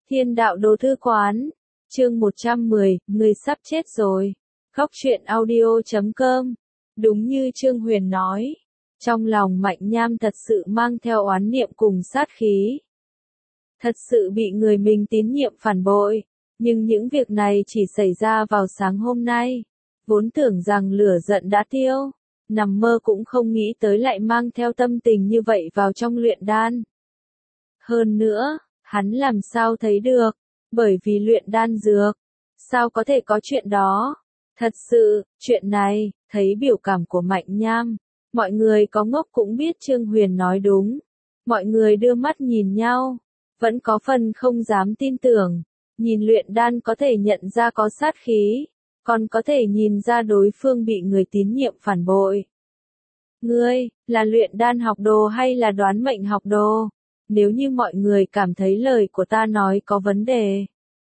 Thiên đạo đồ thư quán, chương 110, người sắp chết rồi. Góc truyện audio.com. Đúng như Trương Huyền nói, trong lòng Mạnh Nham thật sự mang theo oán niệm cùng sát khí. Thật sự bị người mình tín nhiệm phản bội, nhưng những việc này chỉ xảy ra vào sáng hôm nay. Vốn tưởng rằng lửa giận đã tiêu, nằm mơ cũng không nghĩ tới lại mang theo tâm tình như vậy vào trong luyện đan. Hơn nữa, hắn làm sao thấy được, bởi vì luyện đan dược, sao có thể có chuyện đó. Thật sự, chuyện này, thấy biểu cảm của Mạnh Nham, mọi người có ngốc cũng biết Trương Huyền nói đúng. Mọi người đưa mắt nhìn nhau, vẫn có phần không dám tin tưởng. Nhìn luyện đan có thể nhận ra có sát khí, còn có thể nhìn ra đối phương bị người tín nhiệm phản bội. Ngươi, là luyện đan học đồ hay là đoán mệnh học đồ? Nếu như mọi người cảm thấy lời của ta nói có vấn đề.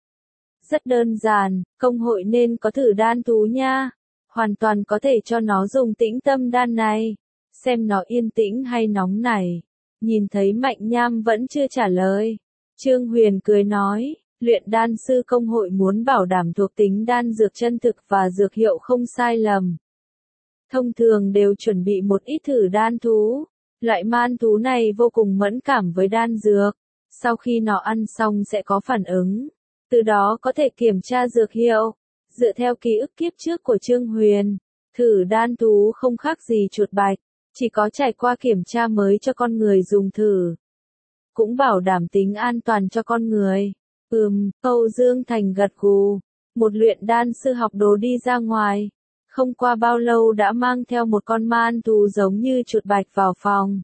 Rất đơn giản, công hội nên có thử đan thú nha. Hoàn toàn có thể cho nó dùng tĩnh tâm đan này. Xem nó yên tĩnh hay nóng nảy. Nhìn thấy Mạnh Nham vẫn chưa trả lời. Trương Huyền cười nói, luyện đan sư công hội muốn bảo đảm thuộc tính đan dược chân thực và dược hiệu không sai lầm. Thông thường đều chuẩn bị một ít thử đan thú. Loại man thú này vô cùng mẫn cảm với đan dược. Sau khi nó ăn xong sẽ có phản ứng. Từ đó có thể kiểm tra dược hiệu. Dựa theo ký ức kiếp trước của Trương Huyền, thử đan thú không khác gì chuột bạch. Chỉ có trải qua kiểm tra mới cho con người dùng thử. Cũng bảo đảm tính an toàn cho con người. Âu Dương Thành gật gù. Một luyện đan sư học đồ đi ra ngoài. Không qua bao lâu đã mang theo một con man thú giống như chuột bạch vào phòng.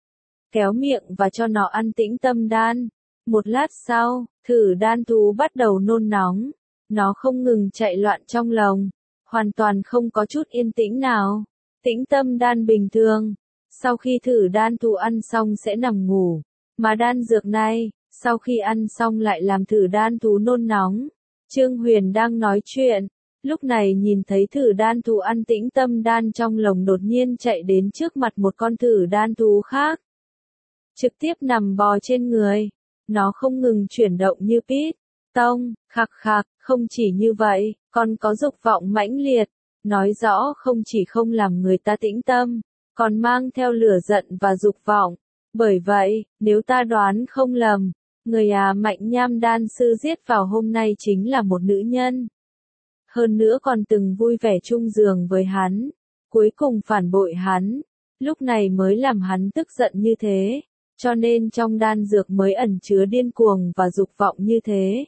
Kéo miệng và cho nó ăn tĩnh tâm đan. Một lát sau, thử đan thú bắt đầu nôn nóng. Nó không ngừng chạy loạn trong lồng. Hoàn toàn không có chút yên tĩnh nào. Tĩnh tâm đan bình thường. Sau khi thử đan thú ăn xong sẽ nằm ngủ. Mà đan dược này, sau khi ăn xong lại làm thử đan thú nôn nóng. Trương Huyền đang nói chuyện. Lúc này nhìn thấy thử đan thú ăn tĩnh tâm đan trong lồng đột nhiên chạy đến trước mặt một con thử đan thú khác. Trực tiếp nằm bò trên người. Nó không ngừng chuyển động như pít, tông, khạc khạc, không chỉ như vậy, còn có dục vọng mãnh liệt. Nói rõ không chỉ không làm người ta tĩnh tâm, còn mang theo lửa giận và dục vọng. Bởi vậy, nếu ta đoán không lầm, người Mạnh Nham đan sư giết vào hôm nay chính là một nữ nhân. Hơn nữa còn từng vui vẻ chung giường với hắn, cuối cùng phản bội hắn, lúc này mới làm hắn tức giận như thế, cho nên trong đan dược mới ẩn chứa điên cuồng và dục vọng như thế.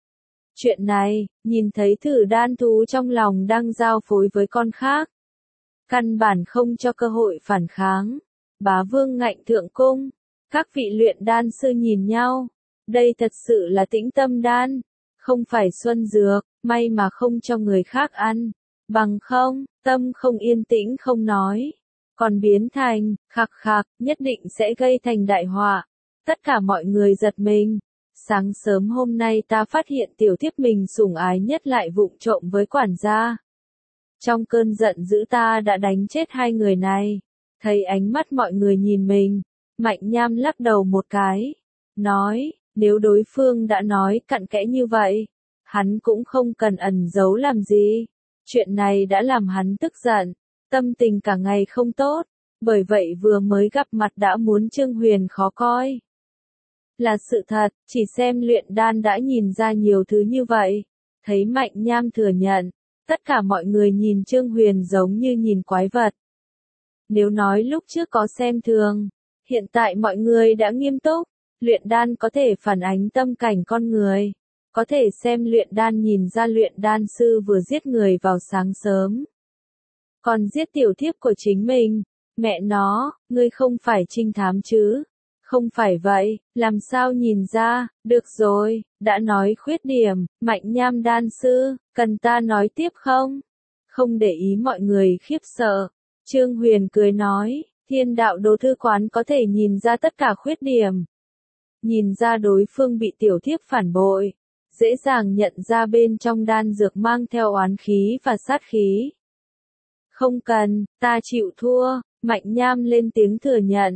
Chuyện này, nhìn thấy thử đan thú trong lòng đang giao phối với con khác. Căn bản không cho cơ hội phản kháng. Bá Vương ngạnh thượng cung, các vị luyện đan sư nhìn nhau, đây thật sự là tĩnh tâm đan. Không phải xuân dược, may mà không cho người khác ăn. Bằng không, tâm không yên tĩnh không nói. Còn biến thành, khạc khạc, nhất định sẽ gây thành đại họa. Tất cả mọi người giật mình. Sáng sớm hôm nay ta phát hiện tiểu thiếp mình sủng ái nhất lại vụng trộm với quản gia. Trong cơn giận dữ ta đã đánh chết hai người này. Thấy ánh mắt mọi người nhìn mình, Mạnh Nham lắc đầu một cái. Nói, nếu đối phương đã nói cặn kẽ như vậy, hắn cũng không cần ẩn giấu làm gì. Chuyện này đã làm hắn tức giận, tâm tình cả ngày không tốt, bởi vậy vừa mới gặp mặt đã muốn Trương Huyền khó coi. Là sự thật, chỉ xem luyện đan đã nhìn ra nhiều thứ như vậy. Thấy Mạnh Nham thừa nhận, tất cả mọi người nhìn Trương Huyền giống như nhìn quái vật. Nếu nói lúc trước có xem thường, hiện tại mọi người đã nghiêm túc. Luyện đan có thể phản ánh tâm cảnh con người. Có thể xem luyện đan nhìn ra luyện đan sư vừa giết người vào sáng sớm. Còn giết tiểu thiếp của chính mình. Mẹ nó, ngươi không phải trinh thám chứ? Không phải vậy, làm sao nhìn ra? Được rồi, đã nói khuyết điểm, Mạnh Nham đan sư, cần ta nói tiếp không? Không để ý mọi người khiếp sợ. Trương Huyền cười nói, thiên đạo đồ thư quán có thể nhìn ra tất cả khuyết điểm. Nhìn ra đối phương bị tiểu thiếp phản bội, dễ dàng nhận ra bên trong đan dược mang theo oán khí và sát khí. Không cần, ta chịu thua, Mạnh Nham lên tiếng thừa nhận.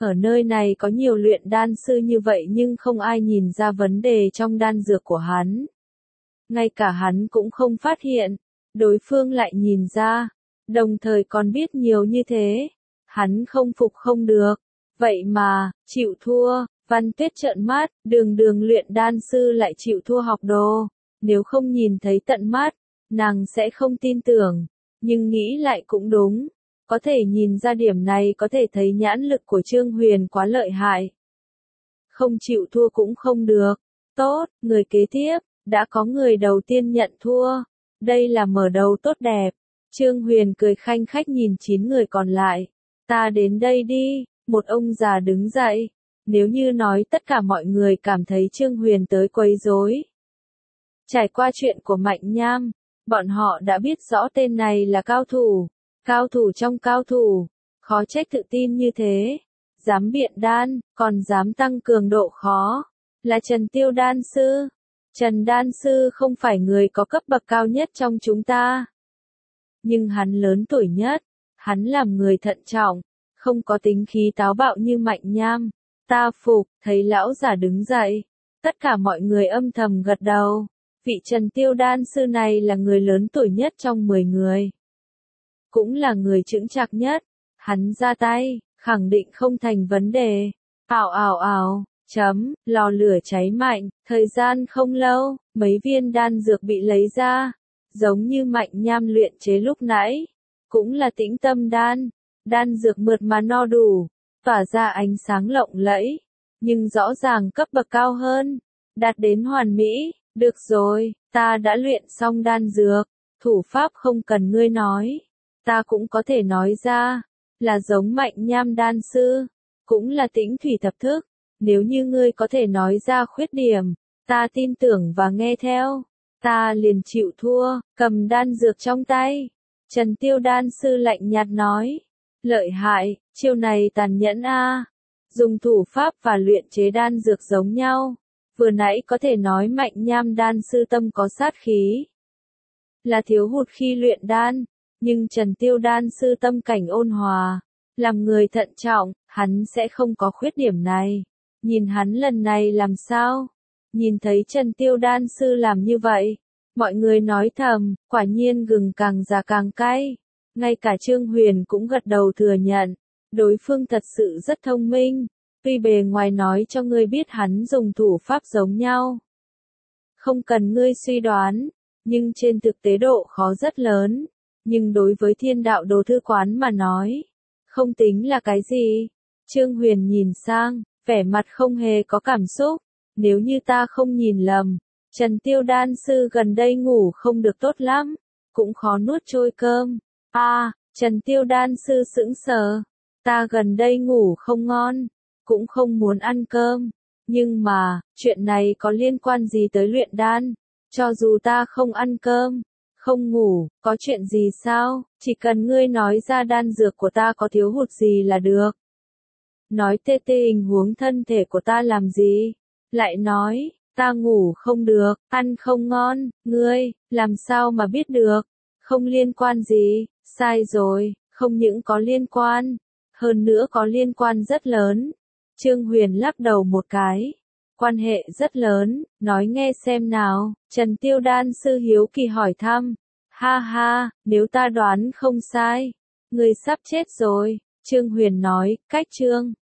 Ở nơi này có nhiều luyện đan sư như vậy nhưng không ai nhìn ra vấn đề trong đan dược của hắn. Ngay cả hắn cũng không phát hiện, đối phương lại nhìn ra, đồng thời còn biết nhiều như thế. Hắn không phục không được, vậy mà, chịu thua. Văn Tuyết trợn mắt, đường luyện đan sư lại chịu thua học đồ. Nếu không nhìn thấy tận mắt, nàng sẽ không tin tưởng. Nhưng nghĩ lại cũng đúng. Có thể nhìn ra điểm này có thể thấy nhãn lực của Trương Huyền quá lợi hại. Không chịu thua cũng không được. Tốt, người kế tiếp, đã có người đầu tiên nhận thua. Đây là mở đầu tốt đẹp. Trương Huyền cười khanh khách nhìn 9 người còn lại. Ta đến đây đi, một ông già đứng dậy. Nếu như nói tất cả mọi người cảm thấy Trương Huyền tới quấy rối. Trải qua chuyện của Mạnh Nham, bọn họ đã biết rõ tên này là cao thủ trong cao thủ, khó trách tự tin như thế. Dám biện đan, còn dám tăng cường độ khó. Là Trần Tiêu đan sư. Trần đan sư không phải người có cấp bậc cao nhất trong chúng ta. Nhưng hắn lớn tuổi nhất, hắn làm người thận trọng, không có tính khí táo bạo như Mạnh Nham. Ta phục, thấy lão giả đứng dậy. Tất cả mọi người âm thầm gật đầu. Vị Trần Tiêu đan sư này là người lớn tuổi nhất trong 10 người. Cũng là người chững chạc nhất. Hắn ra tay, khẳng định không thành vấn đề. Ào, lò lửa cháy mạnh, thời gian không lâu, mấy viên đan dược bị lấy ra. Giống như Mạnh Nham luyện chế lúc nãy. Cũng là Tĩnh Tâm đan. Đan dược mượt mà no đủ, tỏa ra ánh sáng lộng lẫy, nhưng rõ ràng cấp bậc cao hơn, đạt đến hoàn mỹ. Được rồi, ta đã luyện xong đan dược, thủ pháp không cần ngươi nói, ta cũng có thể nói ra, là giống Mạnh Nham đan sư, cũng là Tĩnh thủy thập thức. Nếu như ngươi có thể nói ra khuyết điểm, ta tin tưởng và nghe theo, ta liền chịu thua. Cầm đan dược trong tay, Trần Tiêu đan sư lạnh nhạt nói. Lợi hại, chiêu này tàn nhẫn a. Dùng thủ pháp và luyện chế đan dược giống nhau. Vừa nãy có thể nói Mạnh Nham đan sư tâm có sát khí. Là thiếu hụt khi luyện đan, nhưng Trần Tiêu đan sư tâm cảnh ôn hòa. Làm người thận trọng, hắn sẽ không có khuyết điểm này. Nhìn hắn lần này làm sao? Nhìn thấy Trần Tiêu đan sư làm như vậy. Mọi người nói thầm, quả nhiên gừng càng già càng cay. Ngay cả Trương Huyền cũng gật đầu thừa nhận, đối phương thật sự rất thông minh, tuy bề ngoài nói cho ngươi biết hắn dùng thủ pháp giống nhau. Không cần ngươi suy đoán, nhưng trên thực tế độ khó rất lớn, nhưng đối với Thiên Đạo Đồ Thư Quán mà nói, không tính là cái gì. Trương Huyền nhìn sang, vẻ mặt không hề có cảm xúc, nếu như ta không nhìn lầm, Trần Tiêu đan sư gần đây ngủ không được tốt lắm, cũng khó nuốt trôi cơm. Trần Tiêu đan sư sững sờ. Ta gần đây ngủ không ngon, cũng không muốn ăn cơm. Nhưng mà, chuyện này có liên quan gì tới luyện đan? Cho dù ta không ăn cơm, không ngủ, có chuyện gì sao? Chỉ cần ngươi nói ra đan dược của ta có thiếu hụt gì là được. Nói tê tình huống thân thể của ta làm gì? Lại nói, ta ngủ không được, ăn không ngon, ngươi, làm sao mà biết được? Không liên quan gì, sai rồi, không những có liên quan, hơn nữa có liên quan rất lớn. Trương Huyền lắc đầu một cái. Quan hệ rất lớn, nói nghe xem nào. Trần Tiêu đan sư hiếu kỳ hỏi thăm. Ha ha, nếu ta đoán không sai, người sắp chết rồi. Trương Huyền nói, cách Trương